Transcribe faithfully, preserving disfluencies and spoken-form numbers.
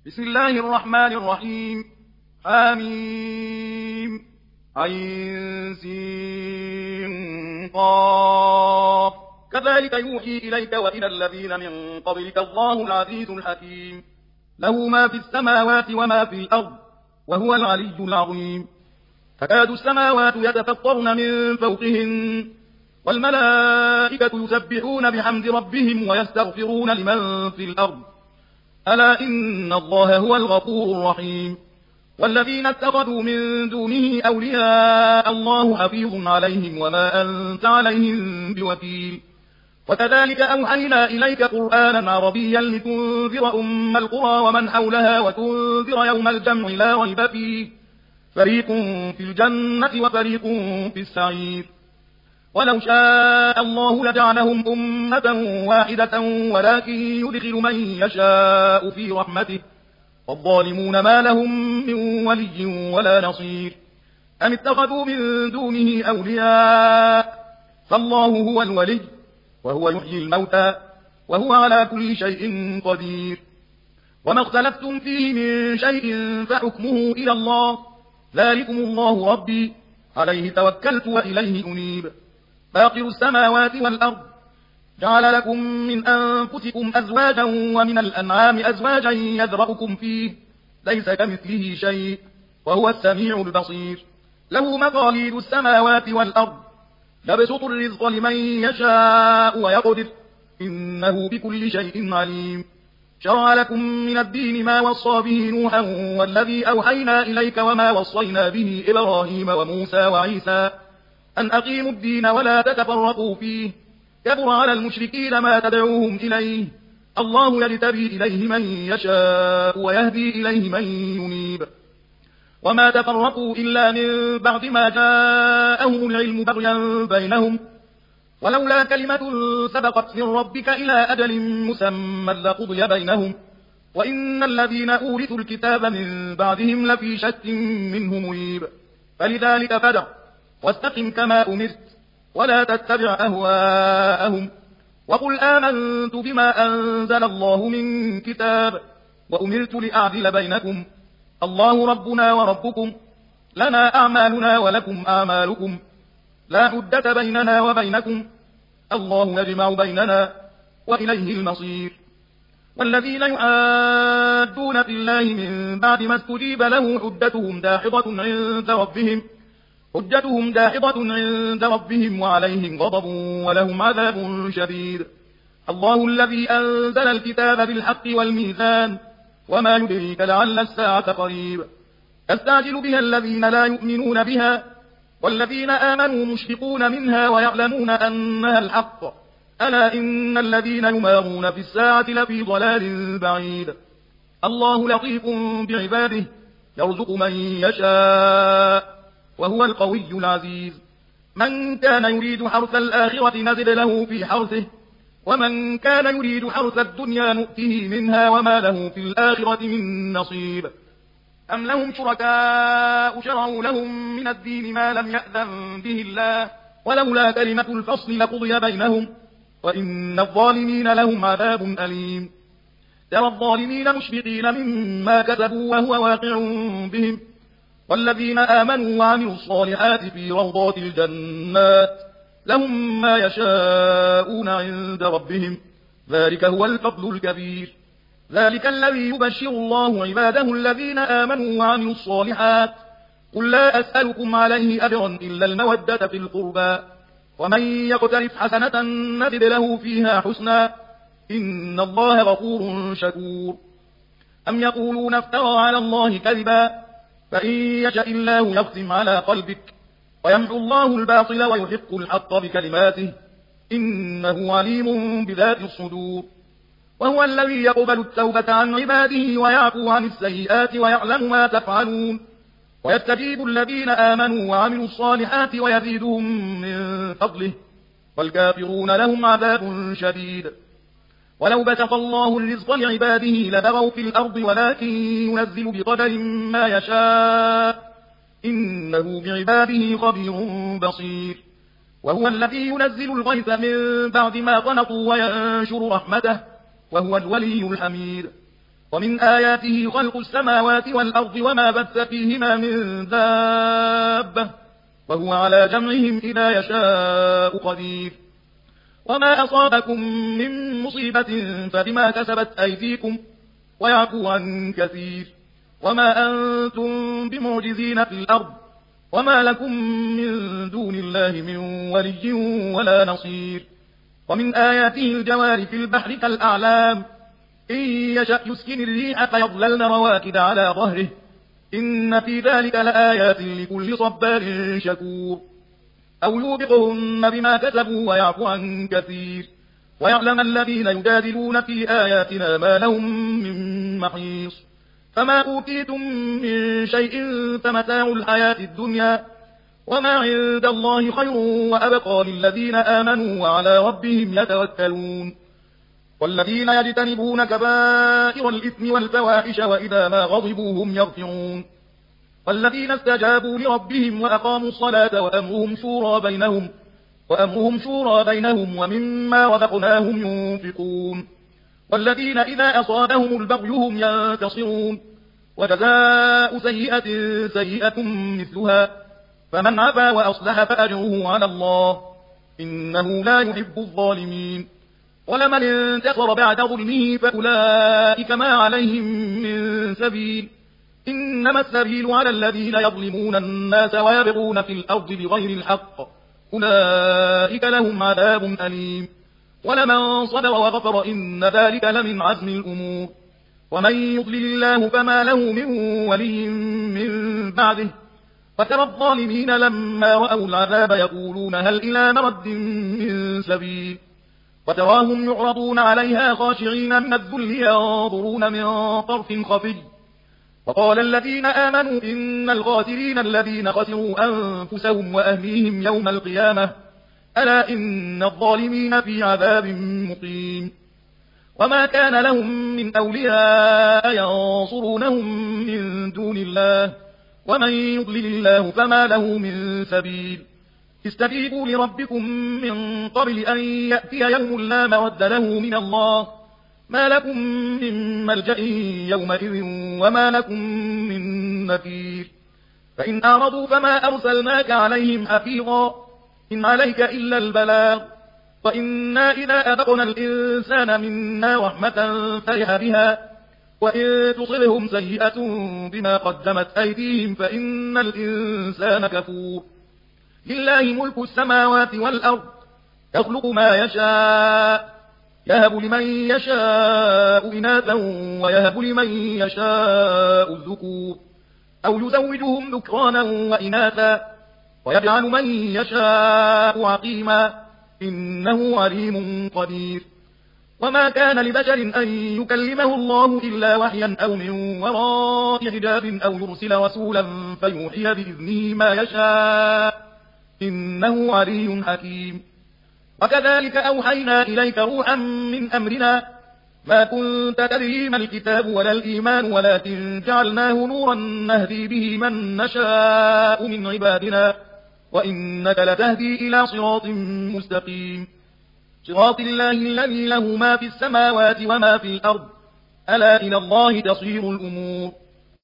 بسم الله الرحمن الرحيم. آمين. عين سين قاف. كذلك يوحي إليك وإلى الذين من قبلك الله العزيز الحكيم. له ما في السماوات وما في الأرض وهو العلي العظيم. تكاد السماوات يتفطرن من فوقهن والملائكة يسبحون بحمد ربهم ويستغفرون لمن في الأرض ألا إن الله هو الغفور الرحيم. والذين اتخذوا من دونه أولياء الله حفيظ عليهم وما أنت عليهم بوكيل. وكذلك أوحينا إليك قرآنا عربيا لتنذر أم القرى ومن حولها وتنذر يوم الجمع لا ريب فيه فريق في الجنة وفريق في السعير. ولو شاء الله لجعلهم أمة واحدة ولكن يدخل من يشاء في رحمته والظالمون ما لهم من ولي ولا نصير. أم اتخذوا من دونه أولياء فالله هو الولي وهو يحيي الموتى وهو على كل شيء قدير. وما اختلفتم فيه من شيء فحكمه إلى الله ذلكم الله ربي عليه توكلت وإليه أنيب. فاطر السماوات والأرض جعل لكم من أنفسكم أزواجا ومن الأنعام أزواجا يذرأكم فيه ليس كمثله شيء وهو السميع البصير. له مقاليد السماوات والأرض يبسط الرزق لمن يشاء ويقدر إنه بكل شيء عليم. شرع لكم من الدين ما وصى به نوحا والذي أوحينا إليك وما وصينا به إبراهيم وموسى وعيسى أن أقيموا الدين ولا تتفرقوا فيه كبر على المشركين ما تدعوهم إليه الله يجتبي إليه من يشاء ويهدي إليه من ينيب. وما تفرقوا إلا من بعد ما جاءهم العلم بغيا بينهم ولولا كلمة سبقت من ربك إلى أجل مسمى لقضي بينهم وإن الذين أورثوا الكتاب من بعدهم لفي شك منه مريب. فلذلك فدع واستقم كما أمرت ولا تتبع أهواءهم وقل آمنت بما أنزل الله من كتاب وأمرت لأعدل بينكم الله ربنا وربكم لنا أعمالنا ولكم أعمالكم لا حجة بيننا وبينكم الله يجمع بيننا وإليه المصير. والذين يحادون في الله من بعد ما استجيب له حجتهم داحضة عند ربهم حجتهم داحضة عند ربهم وعليهم غضب ولهم عذاب شديد. الله الذي أنزل الكتاب بالحق والميزان وما يدريك لعل الساعة قريب. يستعجل بها الذين لا يؤمنون بها والذين آمنوا مشفقون منها ويعلمون أنها الحق ألا إن الذين يمارون في الساعة لفي ضلال بعيد. الله لطيف بعباده يرزق من يشاء وهو القوي العزيز. من كان يريد حرث الآخرة نزد له في حرثه ومن كان يريد حرث الدنيا نؤته منها وما له في الآخرة من نصيب. أم لهم شركاء شرعوا لهم من الدين ما لم يأذن به الله ولولا كلمة الفصل لقضي بينهم وإن الظالمين لهم عذاب أليم. ترى الظالمين مشفقين مما كسبوا وهو واقع بهم والذين آمنوا وعملوا الصالحات في روضات الجنات لهم ما يشاءون عند ربهم ذلك هو الفضل الكبير. ذلك الذي يبشر الله عباده الذين آمنوا وعملوا الصالحات قل لا أسألكم عليه أجرا إلا المودة في القربى ومن يقترف حسنة نزد له فيها حسنا إن الله غفور شكور. أم يقولون افترى على الله كذبا فإن يشاء الله يختم على قلبك ويمحو الله الباطل ويحق الحق بكلماته إنه عليم بذات الصدور. وهو الذي يقبل التوبة عن عباده ويعفو عن السيئات ويعلم ما تفعلون ويستجيب الذين آمنوا وعملوا الصالحات ويزيدهم من فضله والكافرون لهم عذاب شديد. ولو بسط الله الرزق لعباده لبغوا في الأرض ولكن ينزل بقدر ما يشاء إنه بعباده خبير بصير. وهو الذي ينزل الغيث من بعد ما قنطوا وينشر رحمته وهو الولي الحميد. ومن آياته خلق السماوات والأرض وما بث فيهما من دابة وهو على جمعهم إذا يشاء قدير وما أصابكم من مصيبة فبما كسبت أيديكم ويعفو عن كثير وما أنتم بمعجزين في الأرض وما لكم من دون الله من ولي ولا نصير ومن آياته الجوار في البحر كالأعلام إن يشأ يسكن الريح فيظللن رواكد على ظهره إن في ذلك لآيات لكل صبار شكور أو يوبقهن بما كسبوا ويعفو عن كثير ويعلم الذين يجادلون في آياتنا ما لهم من محيص فما أوتيتم من شيء فمتاع الحياة الدنيا وما عند الله خير وأبقى للذين آمنوا وعلى ربهم يتوكلون والذين يجتنبون كبائر الإثم والفواحش وإذا ما غضبوا هم يغفرون والذين استجابوا لربهم وأقاموا الصلاة وأمرهم شورى بينهم وأمرهم شورى بينهم ومما رزقناهم ينفقون والذين إذا أصابهم البغي هم ينتصرون وجزاء سيئة سيئة مثلها فمن عفا وأصلح فأجره على الله إنه لا يحب الظالمين ولمن انتصر بعد ظلمه فأولئك ما عليهم من سبيل إنما السبيل على الذين يظلمون الناس ويبغون في الأرض بغير الحق أولئك لهم عذاب أليم ولمن صبر وغفر إن ذلك لمن عزم الأمور ومن يضلل الله فما له من ولي من بعده وترى الظالمين لما رأوا العذاب يقولون هل إلى مرد من سبيل وتراهم يعرضون عليها خاشعين من الذل ينظرون من طرف خفي وقال الذين آمنوا إن الخاسرين الذين خسروا أنفسهم وأهليهم يوم القيامة ألا إن الظالمين في عذاب مقيم وما كان لهم من أولياء ينصرونهم من دون الله ومن يضلل الله فما له من سبيل استجيبوا لربكم من قبل أن يأتي يوم لا مرد له من الله ما لكم من ملجأ يومئذ وما لكم من نكير فإن أعرضوا فما أرسلناك عليهم حفيظا إن عليك إلا البلاغ وإنا إذا أذقنا الإنسان منا رحمة فرح بها وإن تصبهم سيئة بما قدمت أيديهم فإن الإنسان كفور لله ملك السماوات والأرض يخلق ما يشاء يهب لمن يشاء إناثا ويهب لمن يشاء الذكور أو يزوجهم ذكرانا وإناثا ويجعل من يشاء عقيما إنه عليم قدير وما كان لبشر أن يكلمه الله إلا وحيا أو من وراء حجاب أو يرسل رسولا فيوحي بإذنه ما يشاء إنه علي حكيم وكذلك أوحينا إليك روحا من أمرنا ما كنت تدري ما الكتاب ولا الإيمان ولكن جعلناه نورا نهدي به من نشاء من عبادنا وإنك لتهدي إلى صراط مستقيم صراط الله الذي له ما في السماوات وما في الأرض ألا إلى الله تصير الأمور